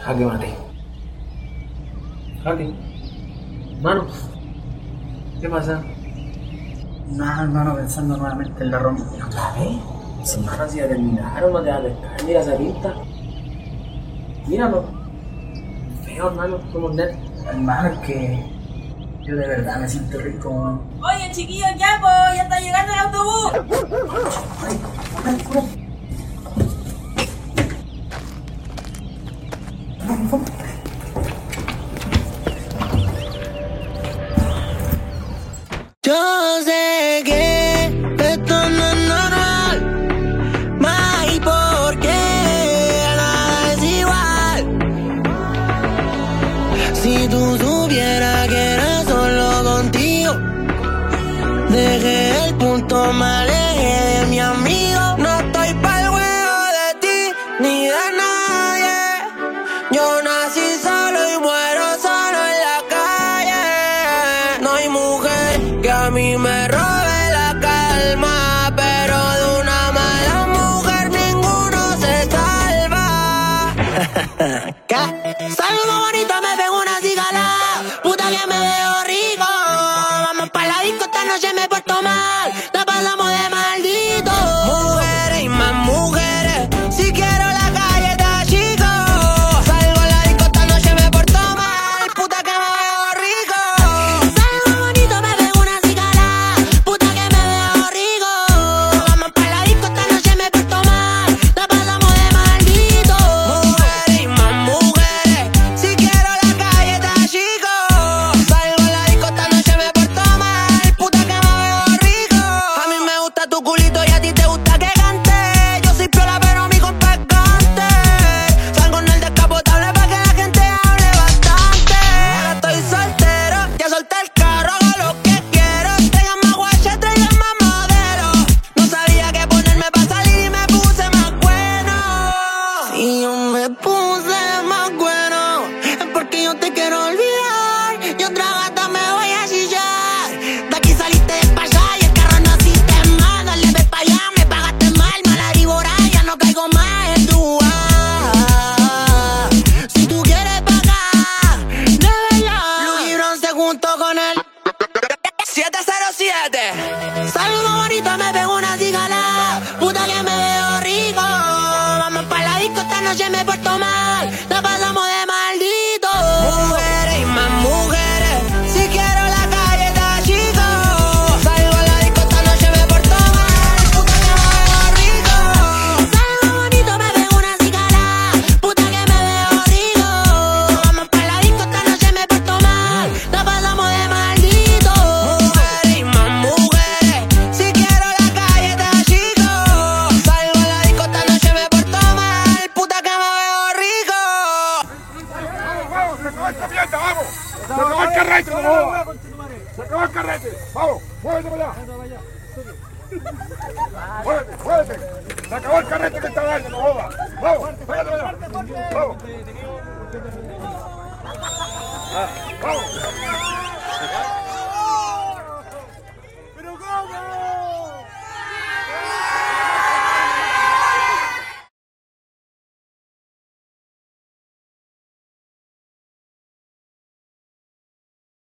Jaque mate. Jaque. Mano. ¿Qué pasa? Nada, hermano, pensando nuevamente en la Romy. ¿Otra vez? Si hermano, si ya terminaron, no te vas a pescar. Mira esa pinta. Míralo. Feo, hermano, somos net. Hermano, es que yo de verdad me siento rico. Oye, chiquillos, ya, po, ya está llegando el autobús. Yo sé que esto no es normal, más y por qué nada es igual. Si tú supieras que era solo contigo, dejé el punto, me alejé de mi amigo. No estoy pa'l juego de ti ni de nadie. Yo nací solo y muero solo en la calle. No hay mujer que a mí me robe la calma, pero de una mala mujer ninguno se salva. ¿Qué? Salgo bonito, me pego una cigala, puta que me veo rico. Vamos pa' la disco, esta noche me porto mal, la pasamos de maldito. Mujeres y más mujeres, si quiero la calle está chico. Salgo a la disco, esta noche me porto mal, puta que me veo rico. Salgo bonito, me pego una cigala, puta que me veo rico. Vamos pa' la disco, esta noche me porto mal, la pasamos de maldito. Mujeres y más mujeres, si quiero la calle está chico. Salgo a la disco, esta noche me porto mal, puta que me veo rico. A mí me gusta tu culito y a ti te gusta que cante. Yo soy piola pero mi compa es gante. Salgo en el descapotable pa' que la gente hable bastante. Ahora estoy soltero, ya solté el carro, hago lo que quiero. Traigan más guache, traigan más modelo. No sabía qué ponerme pa' salir y me puse más bueno. Si yo me puse más bueno, es porque yo te quiero olvidar. Y otra gata me voy a chillar. De aquí saliste despachada y el carro no hiciste más. Dale, ve pa' allá, me pagaste mal. Mala víbora, ya no caigo más en tu ah. Si tú quieres pagar, de verdad. Luis Bronce junto con él 707. Salgo bonito, me pego una cigala, puta que me veo rico. Vamos pa' la disco, esta noche me porto mal, la pasamos de maldito. Mujeres y más mujeres, si quiero la calle está chico. Salgo a la disco, esta noche me porto mal, puta que me veo rico. Salgo bonito, me pego una cigala, puta que me veo rico. Vamos pa' la disco, esta noche me porto mal, la pasamos de maldito. Mujeres y más mujeres, si quiero la calle está chico. Salgo a la disco, esta noche me porto mal, puta que me veo rico. ¡Vamos, se acabó esta mierda, vamos! ¡Se acabó el carrete, no jodas! ¡Se acabó el carrete! ¡Vamos, muévete para allá! ¡Muévete, muévete! ¡Se acabó el carrete que está dando, no jodas! ¡Vamos, muévete para allá! ¡Vamos! ¡Vamos!